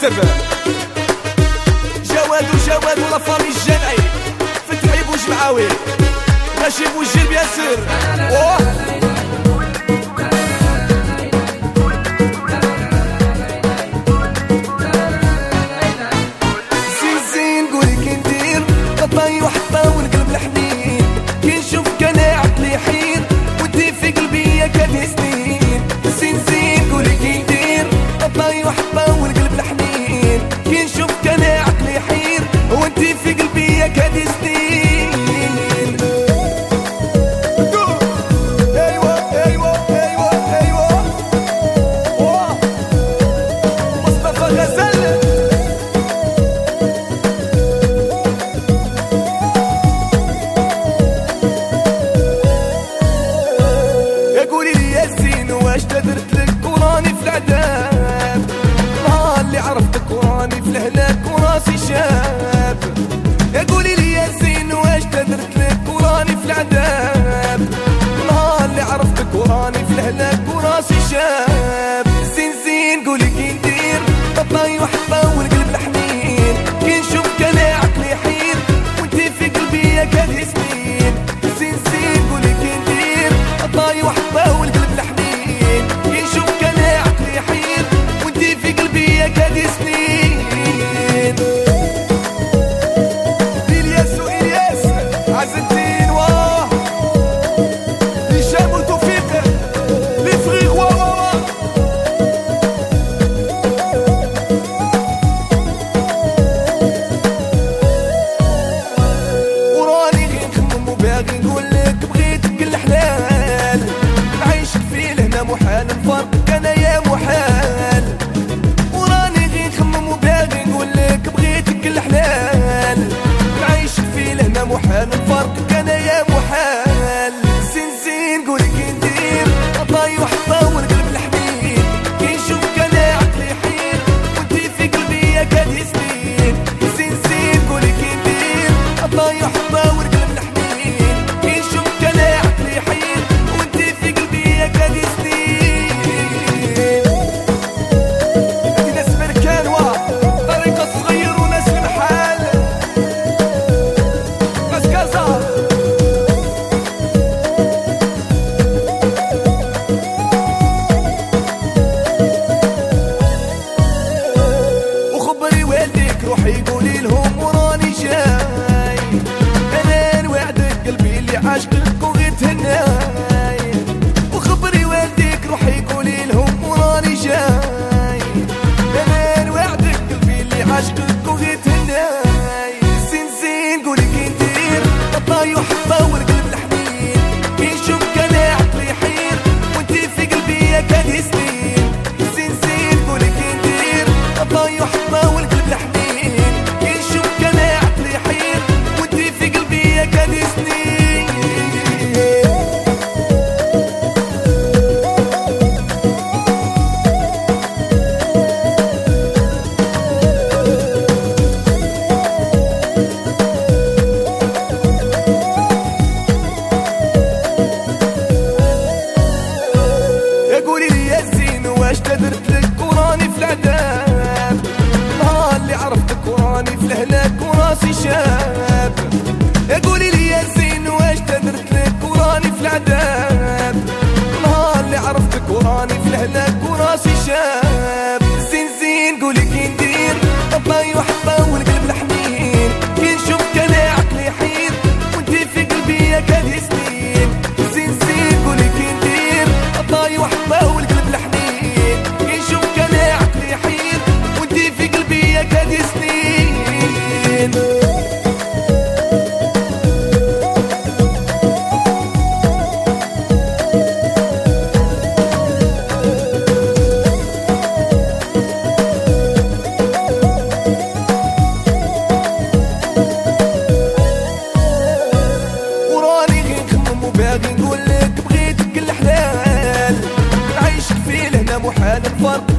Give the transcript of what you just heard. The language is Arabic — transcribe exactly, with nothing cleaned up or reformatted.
يكتب جواد وجواد ولا فامي الجنعي فتحي بوجمعاوي ماشي بوجيب ياسر زين قولي كي ندير قطاي وحطة والقلب الحنين كي نشوف كان عقلي حير ودي في قلبي يا كان سنين زين زين قولي كي ندير قطاي وحطة والقلب الحنين كي نشوف كان عقلي حير ودي في قلبي يا كان سنين واش درت لك وراني في العذاب نهار اللي عرفتك وراني في الهلاك وراسي شاب يا قولي لي يا زين واش درت لك وراني في العذاب نهار اللي عرفتك وراني في الهلاك وراسي شاب زين زين قولي كي ندير قطاي وحطة والقلب الحنين كي نشوف كان عقلي حير وانتي في قلبي يا كان سنين زين زين قولي كي ندير قطاي وحطة والقلب الحنين كادي سنين إلياس وإلياس عز الدين واه هشام وتوفيق لي فريغ واه واه وراني غير نخمم وباغي نقولك بغيتك الحلال نعيشك فيه لهنا محال نفرقك أنا يا محال محال نفرقك انا يا محال زين زين قولي كي ندير قطاي وحطة والقلب الحنين كي نشوف كان عقلي حير وانتي في قلبي يا كاد سنين زين زين قولي كي ندير قطاي وحطة والقلب الحنين كي نشوف كان عقلي حير وانتي في قلبي يا كاد سنين هادي ناس بركان واه طريقة صغير وناس المحال وخبري والديك روحي قولي لهم وراني جاي انا نوعدك قلبي اللي عاشقك وغير تهناي وخبري والديك روحي قولي لهم وراني جاي انا نوعدك قلبي اللي عاشقك وغير تهناي زين زين قولي كي ندير قطاي وحطة والقلب الحنين كي نشوف كان عقلي حير وانتي في قلبي يا كان سنين زين زين قولي كي ندير قطاي وحطة والقلب الحنين كي نشوف كان عقلي حير وانتي في قلبي يا كان سنين واش درت لك وراني في العذاب نهار اللي عرفتك وراني في الهلاك وراسي شاب يا قولي لي يا زين واش درت لك وراني في العذاب نهار اللي عرفتك وراني في الهلاك وراسي شاب زين زين قولي كي ندير قطاي وحطة والقلب الحنين كي نشوف كان عقلي حير وانتي في قلبي يا كاد سنين زين زين قولي كي ندير قطاي وحطة والقلب الحنين كاد سنين وراني غير نخمم وباغي نقولك بغيتك الحلال نعيشك فيه لهنا محال نفرق